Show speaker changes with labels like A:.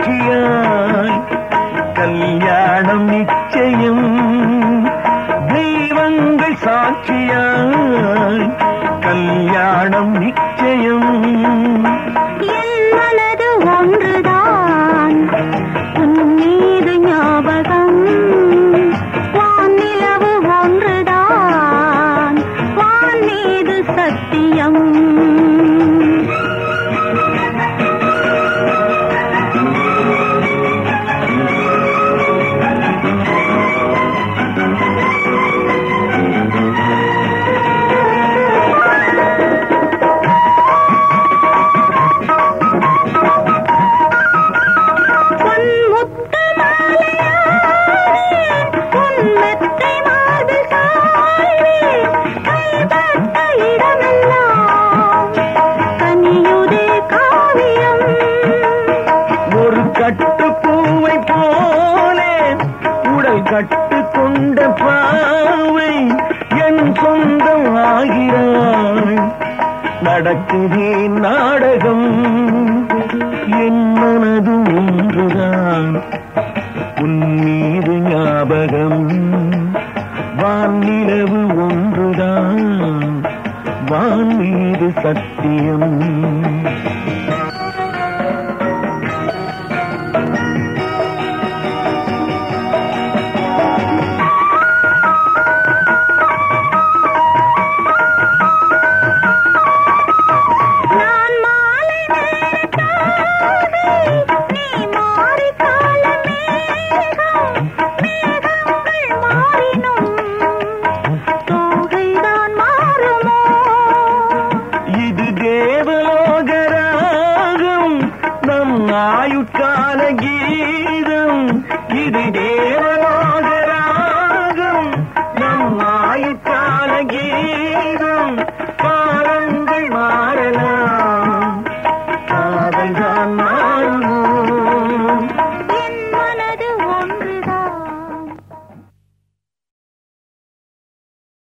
A: சாட்சியாய் கல்யாணம் நிச்சயம். தெய்வங்கள் சாட்சியாய் கல்யாணம் நிச்சயம்.
B: என் மனது ஒன்றுதான், உன் மீது ஞாபகம். வானிலவு ஒன்றுதான், வான் மீது சத்தியம்.
A: கட்டுப்பூவை போலே உடல் கட்டு கொண்ட பாவை என் சொந்தம் ஆகிறாள். நடக்குதே நாடகம், என் மனது ஒன்றுதான், உன் மீது ஞாபகம். வானிலவு ஒன்றுதான், வான் மீது சத்தியம்.